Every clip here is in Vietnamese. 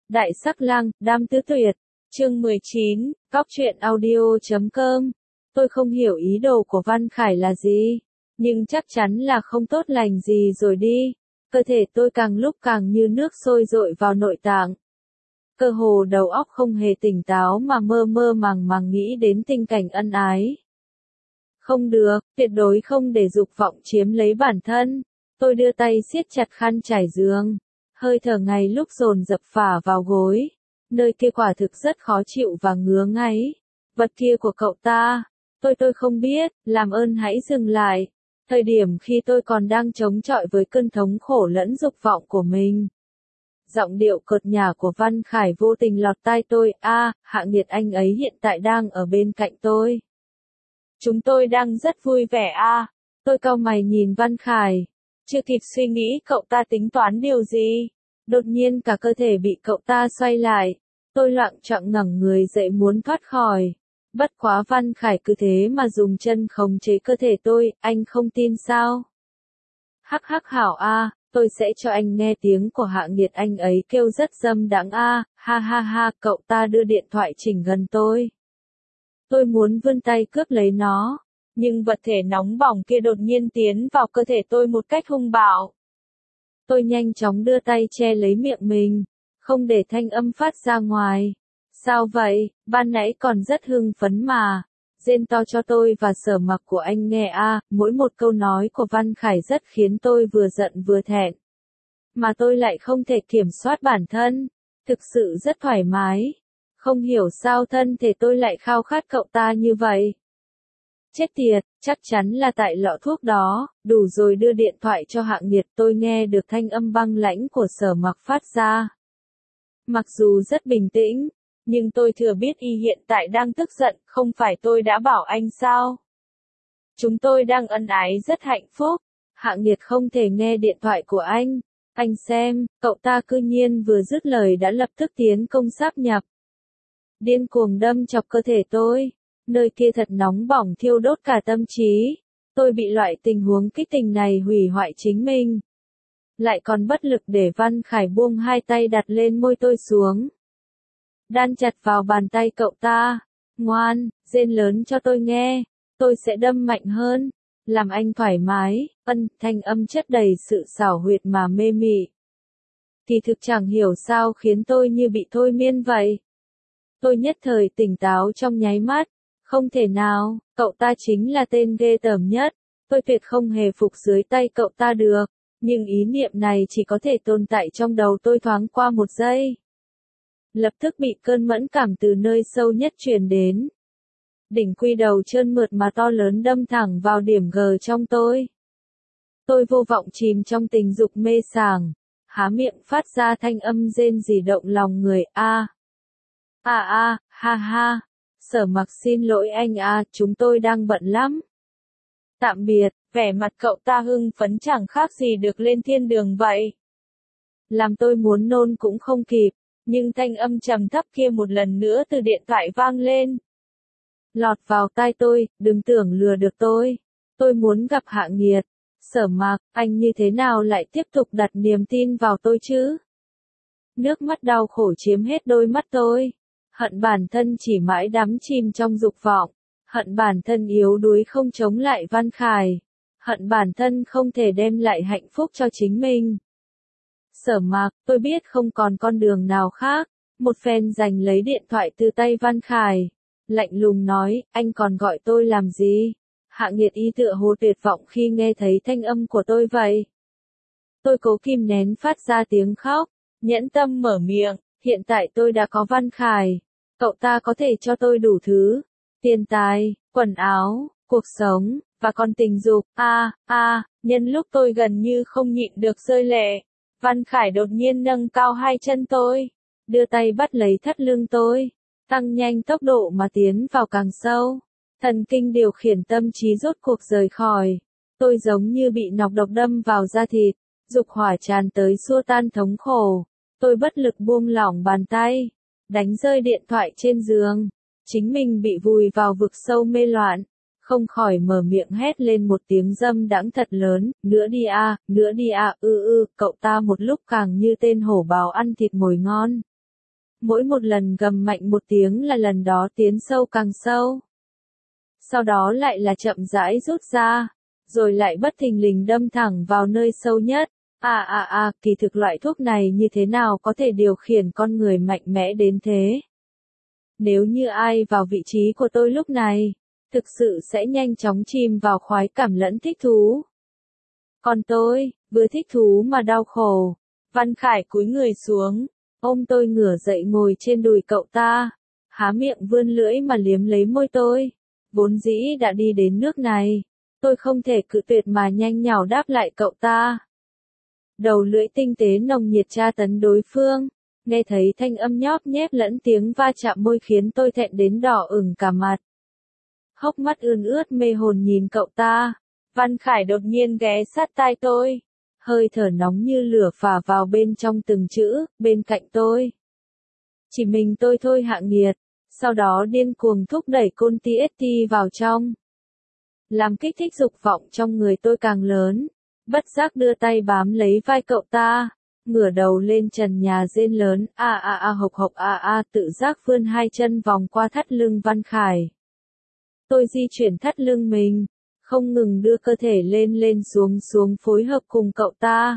Đại sắc lang, đam tứ tuyệt. Chương 19, Cóc truyện audio.com. Tôi không hiểu ý đồ của Văn Khải là gì, nhưng chắc chắn là không tốt lành gì rồi đi. Cơ thể tôi càng lúc càng như nước sôi dội vào nội tạng. Cơ hồ đầu óc không hề tỉnh táo mà mơ mơ màng màng nghĩ đến tình cảnh ân ái. Không được, tuyệt đối không để dục vọng chiếm lấy bản thân. Tôi đưa tay siết chặt khăn trải giường. Hơi thở ngày lúc dồn dập phả vào gối. Nơi kia quả thực rất khó chịu và ngứa ngáy. Vật kia của cậu ta. Tôi không biết, làm ơn hãy dừng lại. Thời điểm khi tôi còn đang chống chọi với cơn thống khổ lẫn dục vọng của mình. Giọng điệu cợt nhả của Văn Khải vô tình lọt tai tôi. Hạ Nghiệt anh ấy hiện tại đang ở bên cạnh tôi. Chúng tôi đang rất vui vẻ Tôi cau mày nhìn Văn Khải. Chưa kịp suy nghĩ cậu ta tính toán điều gì. Đột nhiên cả cơ thể bị cậu ta xoay lại. Tôi loạng choạng ngẩng người dậy muốn thoát khỏi. Bất quá Văn Khải cứ thế mà dùng chân khống chế cơ thể tôi, anh không tin sao? Hắc hắc hảo tôi sẽ cho anh nghe tiếng của Hạ Nghiệt anh ấy kêu rất dâm đãng ha ha ha, cậu ta đưa điện thoại chỉnh gần tôi. Tôi muốn vươn tay cướp lấy nó, nhưng vật thể nóng bỏng kia đột nhiên tiến vào cơ thể tôi một cách hung bạo. Tôi nhanh chóng đưa tay che lấy miệng mình, không để thanh âm phát ra ngoài. Sao vậy, ban nãy còn rất hưng phấn mà. Rên to cho tôi và Sở Mặc của anh nghe mỗi một câu nói của Văn Khải rất khiến tôi vừa giận vừa thẹn. Mà tôi lại không thể kiểm soát bản thân, thực sự rất thoải mái. Không hiểu sao thân thể tôi lại khao khát cậu ta như vậy. Chết tiệt, chắc chắn là tại lọ thuốc đó. Đủ rồi, đưa điện thoại cho Hạ Nghiệt. Tôi nghe được thanh âm băng lãnh của Sở Mặc phát ra. Mặc dù rất bình tĩnh, nhưng tôi thừa biết y hiện tại đang tức giận. Không phải tôi đã bảo anh sao? Chúng tôi đang ân ái rất hạnh phúc. Hạ Nghiệt không thể nghe điện thoại của anh. Anh xem, cậu ta cư nhiên vừa dứt lời đã lập tức tiến công sáp nhập. Điên cuồng đâm chọc cơ thể tôi. Nơi kia thật nóng bỏng thiêu đốt cả tâm trí. Tôi bị loại tình huống kích tình này hủy hoại chính mình. Lại còn bất lực để Văn Khải buông hai tay đặt lên môi tôi xuống. Đan chặt vào bàn tay cậu ta. Ngoan, rên lớn cho tôi nghe. Tôi sẽ đâm mạnh hơn. Làm anh thoải mái. Thanh âm chất đầy sự xảo huyệt mà mê mị. Kỳ thực chẳng hiểu sao khiến tôi như bị thôi miên vậy. Tôi nhất thời tỉnh táo trong nháy mắt. Không thể nào, cậu ta chính là tên ghê tởm nhất. Tôi tuyệt không hề phục dưới tay cậu ta được. Nhưng ý niệm này chỉ có thể tồn tại trong đầu tôi thoáng qua một giây. Lập tức bị cơn mẫn cảm từ nơi sâu nhất truyền đến. Đỉnh quy đầu trơn mượt mà to lớn đâm thẳng vào điểm G trong tôi. Tôi vô vọng chìm trong tình dục mê sảng. Há miệng phát ra thanh âm rên rỉ động lòng người. Ha ha. Sở Mặc xin lỗi anh chúng tôi đang bận lắm. Tạm biệt, vẻ mặt cậu ta hưng phấn chẳng khác gì được lên thiên đường vậy. Làm tôi muốn nôn cũng không kịp, nhưng thanh âm trầm thấp kia một lần nữa từ điện thoại vang lên. Lọt vào tai tôi, đừng tưởng lừa được tôi. Tôi muốn gặp Hạ Nghiệt. Sở Mặc, anh như thế nào lại tiếp tục đặt niềm tin vào tôi chứ? Nước mắt đau khổ chiếm hết đôi mắt tôi. Hận bản thân chỉ mãi đắm chìm trong dục vọng. Hận bản thân yếu đuối không chống lại Văn Khải. Hận bản thân không thể đem lại hạnh phúc cho chính mình. Sở Mặc, tôi biết không còn con đường nào khác. Một phen giành lấy điện thoại từ tay Văn Khải. Lạnh lùng nói, anh còn gọi tôi làm gì? Hạ Nghiệt y tựa hồ tuyệt vọng khi nghe thấy thanh âm của tôi vậy. Tôi cố kìm nén phát ra tiếng khóc. Nhẫn tâm mở miệng, hiện tại tôi đã có Văn Khải. Cậu ta có thể cho tôi đủ thứ. Tiền tài, quần áo, cuộc sống, và còn tình dục. Nhân lúc tôi gần như không nhịn được rơi lệ. Văn Khải đột nhiên nâng cao hai chân tôi. Đưa tay bắt lấy thắt lưng tôi. Tăng nhanh tốc độ mà tiến vào càng sâu. Thần kinh điều khiển tâm trí rốt cuộc rời khỏi. Tôi giống như bị nọc độc đâm vào da thịt. Dục hỏa tràn tới xua tan thống khổ. Tôi bất lực buông lỏng bàn tay. Đánh rơi điện thoại trên giường. Chính mình bị vùi vào vực sâu mê loạn. Không khỏi mở miệng hét lên một tiếng dâm đãng thật lớn. Nữa đi cậu ta một lúc càng như tên hổ bào ăn thịt mồi ngon. Mỗi một lần gầm mạnh một tiếng là lần đó tiến sâu càng sâu. Sau đó lại là chậm rãi rút ra, rồi lại bất thình lình đâm thẳng vào nơi sâu nhất. Kỳ thực loại thuốc này như thế nào có thể điều khiển con người mạnh mẽ đến thế? Nếu như ai vào vị trí của tôi lúc này, thực sự sẽ nhanh chóng chìm vào khoái cảm lẫn thích thú. Còn tôi, vừa thích thú mà đau khổ. Văn Khải cúi người xuống, ôm tôi ngửa dậy ngồi trên đùi cậu ta, há miệng vươn lưỡi mà liếm lấy môi tôi. Vốn dĩ đã đi đến nước này, tôi không thể cự tuyệt mà nhanh nhảu đáp lại cậu ta. Đầu lưỡi tinh tế nồng nhiệt tra tấn đối phương, nghe thấy thanh âm nhóp nhép lẫn tiếng va chạm môi khiến tôi thẹn đến đỏ ửng cả mặt. Hốc mắt ươn ướt mê hồn nhìn cậu ta, Văn Khải đột nhiên ghé sát tai tôi, hơi thở nóng như lửa phả vào bên trong từng chữ, bên cạnh tôi. Chỉ mình tôi thôi Hạ Nghiệt, sau đó điên cuồng thúc đẩy côn TST vào trong. Làm kích thích dục vọng trong người tôi càng lớn, bất giác đưa tay bám lấy vai cậu ta, ngửa đầu lên trần nhà rên lớn, hộc hộc tự giác vươn hai chân vòng qua thắt lưng Văn Khải. Tôi di chuyển thắt lưng mình, không ngừng đưa cơ thể lên lên xuống xuống phối hợp cùng cậu ta.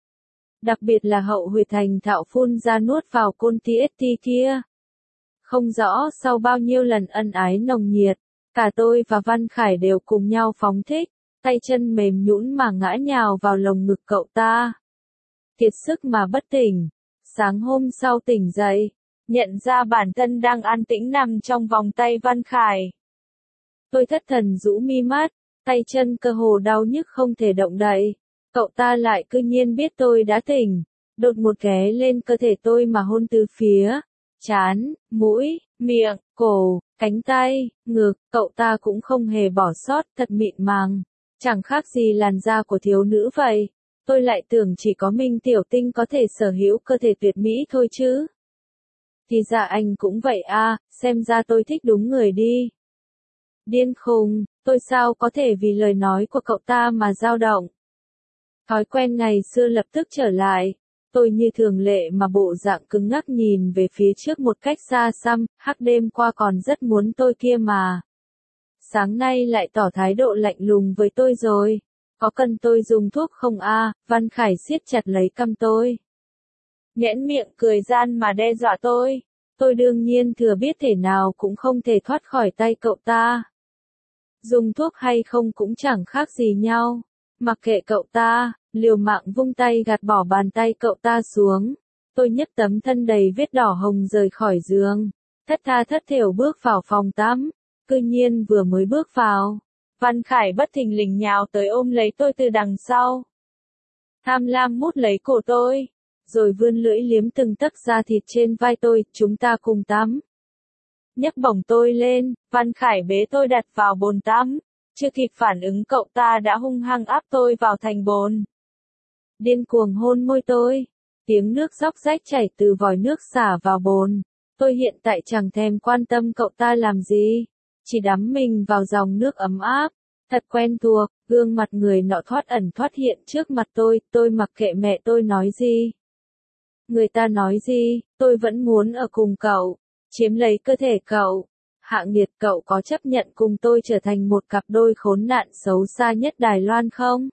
Đặc biệt là hậu huyệt thành thạo phun ra nuốt vào côn TST kia. Không rõ sau bao nhiêu lần ân ái nồng nhiệt, cả tôi và Văn Khải đều cùng nhau phóng thích, tay chân mềm nhũn mà ngã nhào vào lồng ngực cậu ta. Kiệt sức mà bất tỉnh, sáng hôm sau tỉnh dậy, nhận ra bản thân đang an tĩnh nằm trong vòng tay Văn Khải. Tôi thất thần rũ mi mắt, tay chân cơ hồ đau nhức không thể động đậy. Cậu ta lại cư nhiên biết tôi đã tỉnh, đột một ghé lên cơ thể tôi mà hôn từ phía, trán, mũi, miệng, cổ, cánh tay, ngực, cậu ta cũng không hề bỏ sót, thật mịn màng, chẳng khác gì làn da của thiếu nữ vậy. Tôi lại tưởng chỉ có Minh Tiểu Tinh có thể sở hữu cơ thể tuyệt mỹ thôi chứ. Thì ra anh cũng vậy xem ra tôi thích đúng người đi. Điên khùng, tôi sao có thể vì lời nói của cậu ta mà dao động. Thói quen ngày xưa lập tức trở lại, tôi như thường lệ mà bộ dạng cứng ngắc nhìn về phía trước một cách xa xăm, hắc đêm qua còn rất muốn tôi kia mà. Sáng nay lại tỏ thái độ lạnh lùng với tôi rồi. Có cần tôi dùng thuốc không Văn Khải siết chặt lấy cằm tôi. Nhẽn miệng cười gian mà đe dọa tôi. Tôi đương nhiên thừa biết thể nào cũng không thể thoát khỏi tay cậu ta. Dùng thuốc hay không cũng chẳng khác gì nhau. Mặc kệ cậu ta, liều mạng vung tay gạt bỏ bàn tay cậu ta xuống. Tôi nhấc tấm thân đầy vết đỏ hồng rời khỏi giường. Thất tha thất thểu bước vào phòng tắm. Cư nhiên vừa mới bước vào, Văn Khải bất thình lình nhào tới ôm lấy tôi từ đằng sau. Tham lam mút lấy cổ tôi, rồi vươn lưỡi liếm từng tấc da thịt trên vai tôi, chúng ta cùng tắm. Nhấc bổng tôi lên, Văn Khải bế tôi đặt vào bồn tắm, chưa kịp phản ứng cậu ta đã hung hăng áp tôi vào thành bồn. Điên cuồng hôn môi tôi, tiếng nước róc rách chảy từ vòi nước xả vào bồn. Tôi hiện tại chẳng thèm quan tâm cậu ta làm gì, chỉ đắm mình vào dòng nước ấm áp, thật quen thuộc, gương mặt người nọ thoát ẩn thoát hiện trước mặt tôi mặc kệ mẹ tôi nói gì. Người ta nói gì, tôi vẫn muốn ở cùng cậu, chiếm lấy cơ thể cậu. Hạ Nghiệt, cậu có chấp nhận cùng tôi trở thành một cặp đôi khốn nạn xấu xa nhất Đài Loan không?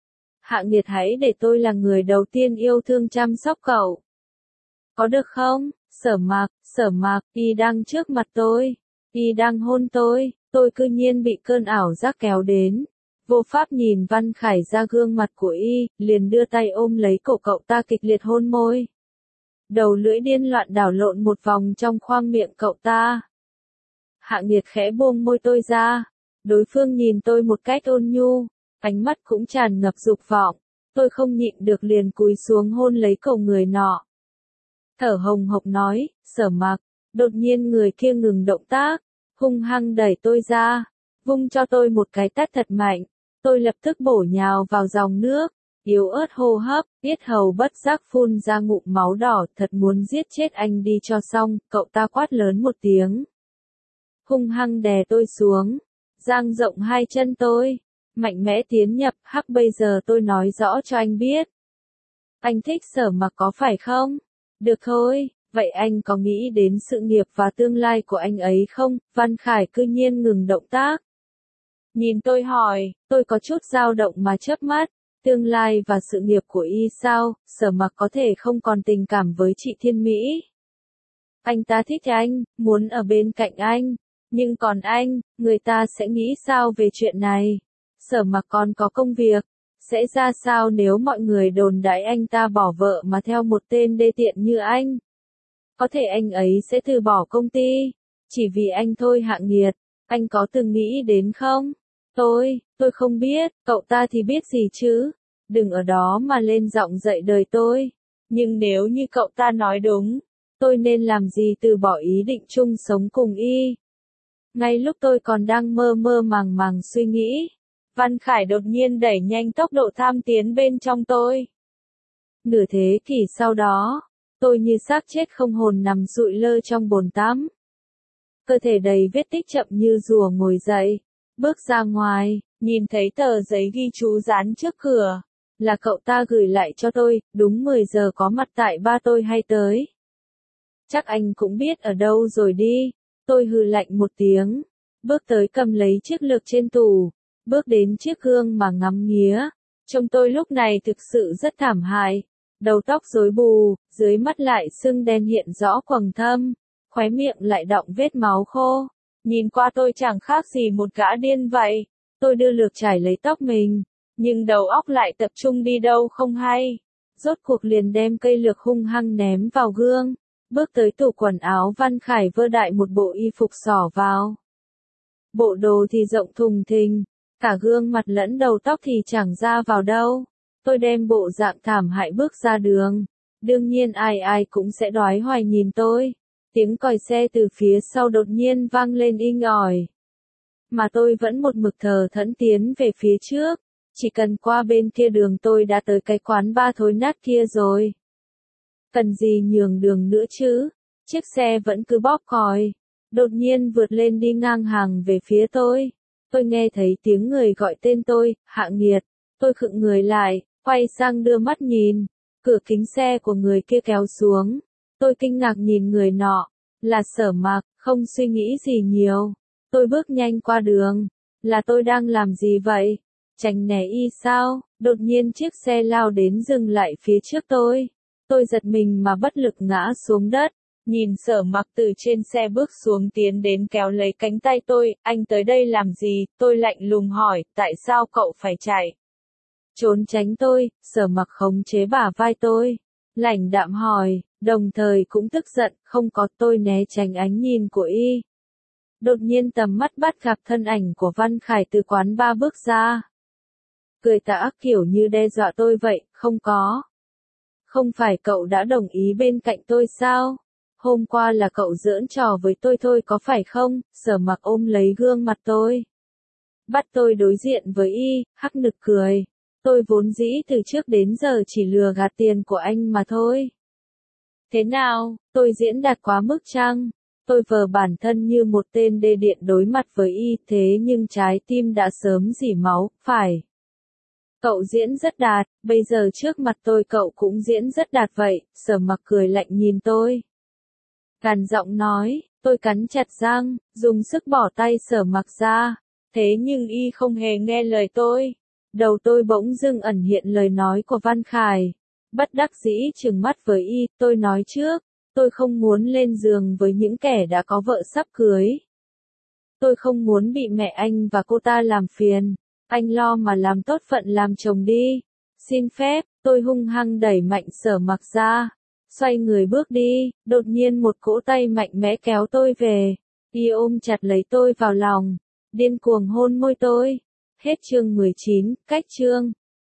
Hạ Nghiệt, hãy để tôi là người đầu tiên yêu thương chăm sóc cậu. Có được không? Sở Mạc, y đang trước mặt tôi. Y đang hôn tôi cư nhiên bị cơn ảo giác kéo đến. Vô pháp nhìn Văn Khải ra gương mặt của y, liền đưa tay ôm lấy cổ cậu ta kịch liệt hôn môi. Đầu lưỡi điên loạn đảo lộn một vòng trong khoang miệng cậu ta. Hạ Nghiệt khẽ buông môi tôi ra. Đối phương nhìn tôi một cách ôn nhu, ánh mắt cũng tràn ngập dục vọng. Tôi không nhịn được liền cúi xuống hôn lấy cổ người nọ. Thở hồng hộc nói, Sở Mạc. Đột nhiên người kia ngừng động tác, hung hăng đẩy tôi ra, vung cho tôi một cái tát thật mạnh. Tôi lập tức bổ nhào vào dòng nước, yếu ớt hô hấp, yết hầu bất giác phun ra ngụm máu đỏ, thật muốn giết chết anh đi cho xong. Cậu ta quát lớn một tiếng, hung hăng đè tôi xuống, dang rộng hai chân tôi, mạnh mẽ tiến nhập. Bây giờ tôi nói rõ cho anh biết, anh thích Sở Mặc có phải không? Được thôi. Vậy anh có nghĩ đến sự nghiệp và tương lai của anh ấy không? Văn Khải cư nhiên ngừng động tác. Nhìn tôi hỏi, tôi có chút dao động mà chớp mắt. Tương lai và sự nghiệp của y sao? Sở Mặc có thể không còn tình cảm với chị Thiên Mỹ. Anh ta thích anh, muốn ở bên cạnh anh. Nhưng còn anh, người ta sẽ nghĩ sao về chuyện này? Sở Mặc còn có công việc. Sẽ ra sao nếu mọi người đồn đãi anh ta bỏ vợ mà theo một tên đê tiện như anh? Có thể anh ấy sẽ từ bỏ công ty. Chỉ vì anh thôi hạng nghiệt. Anh có từng nghĩ đến không? Tôi không biết, cậu ta thì biết gì chứ? Đừng ở đó mà lên giọng dạy đời tôi. Nhưng nếu như cậu ta nói đúng, tôi nên làm gì từ bỏ ý định chung sống cùng y? Ngay lúc tôi còn đang mơ mơ màng màng suy nghĩ, Văn Khải đột nhiên đẩy nhanh tốc độ tham tiến bên trong tôi. Nửa thế kỷ sau đó, tôi như xác chết không hồn nằm sụi lơ trong bồn tắm. Cơ thể đầy vết tích chậm như rùa ngồi dậy, bước ra ngoài, nhìn thấy tờ giấy ghi chú dán trước cửa. Là cậu ta gửi lại cho tôi, đúng 10 giờ có mặt tại ba tôi hay tới. Chắc anh cũng biết ở đâu rồi đi. Tôi hừ lạnh một tiếng, bước tới cầm lấy chiếc lược trên tủ, bước đến chiếc gương mà ngắm nghía. Trông tôi lúc này thực sự rất thảm hại. Đầu tóc rối bù, dưới mắt lại sưng đen hiện rõ quầng thâm, khóe miệng lại đọng vết máu khô. Nhìn qua tôi chẳng khác gì một gã điên vậy. Tôi đưa lược chải lấy tóc mình, nhưng đầu óc lại tập trung đi đâu không hay. Rốt cuộc liền đem cây lược hung hăng ném vào gương, bước tới tủ quần áo Văn Khải vơ đại một bộ y phục xỏ vào. Bộ đồ thì rộng thùng thình, cả gương mặt lẫn đầu tóc thì chẳng ra vào đâu. Tôi đem bộ dạng thảm hại bước ra đường. Đương nhiên ai ai cũng sẽ đoái hoài nhìn tôi. Tiếng còi xe từ phía sau đột nhiên vang lên inh ỏi. Mà tôi vẫn một mực thờ thẫn tiến về phía trước. Chỉ cần qua bên kia đường tôi đã tới cái quán bar thối nát kia rồi. Cần gì nhường đường nữa chứ? Chiếc xe vẫn cứ bóp còi. Đột nhiên vượt lên đi ngang hàng về phía tôi. Tôi nghe thấy tiếng người gọi tên tôi, Hạng Nghiệt. Tôi khựng người lại, quay sang đưa mắt nhìn. Cửa kính xe của người kia kéo xuống. Tôi kinh ngạc nhìn người nọ. Là Sở Mặc, không suy nghĩ gì nhiều. Tôi bước nhanh qua đường. Là tôi đang làm gì vậy? Tránh né y sao? Đột nhiên chiếc xe lao đến dừng lại phía trước tôi. Tôi giật mình mà bất lực ngã xuống đất. Nhìn Sở Mặc từ trên xe bước xuống tiến đến kéo lấy cánh tay tôi. Anh tới đây làm gì? Tôi lạnh lùng hỏi, tại sao cậu phải chạy? Trốn tránh tôi, Sở Mặc khống chế bả vai tôi. Lãnh đạm hỏi, đồng thời cũng tức giận, không có. Tôi né tránh ánh nhìn của y. Đột nhiên tầm mắt bắt gặp thân ảnh của Văn Khải từ quán bar bước ra. Cười tà kiểu như đe dọa tôi vậy, không có. Không phải cậu đã đồng ý bên cạnh tôi sao? Hôm qua là cậu giỡn trò với tôi thôi có phải không? Sở Mặc ôm lấy gương mặt tôi. Bắt tôi đối diện với y, hắc nực cười. Tôi vốn dĩ từ trước đến giờ chỉ lừa gạt tiền của anh mà thôi. Thế nào, tôi diễn đạt quá mức chăng? Tôi vờ bản thân như một tên đê tiện đối mặt với y, thế nhưng trái tim đã sớm rỉ máu, phải. Cậu diễn rất đạt, bây giờ trước mặt tôi cậu cũng diễn rất đạt vậy. Sở Mặc cười lạnh nhìn tôi. Gằn giọng nói, tôi cắn chặt răng, dùng sức bỏ tay Sở Mặc ra. Thế nhưng y không hề nghe lời tôi. Đầu tôi bỗng dưng ẩn hiện lời nói của Văn Khải. Bất đắc dĩ trừng mắt với y, tôi nói trước. Tôi không muốn lên giường với những kẻ đã có vợ sắp cưới. Tôi không muốn bị mẹ anh và cô ta làm phiền. Anh lo mà làm tốt phận làm chồng đi. Xin phép, tôi hung hăng đẩy mạnh Sở Mặc ra. Xoay người bước đi, đột nhiên một cỗ tay mạnh mẽ kéo tôi về. Y ôm chặt lấy tôi vào lòng. Điên cuồng hôn môi tôi. Hết chương 19, cách chương.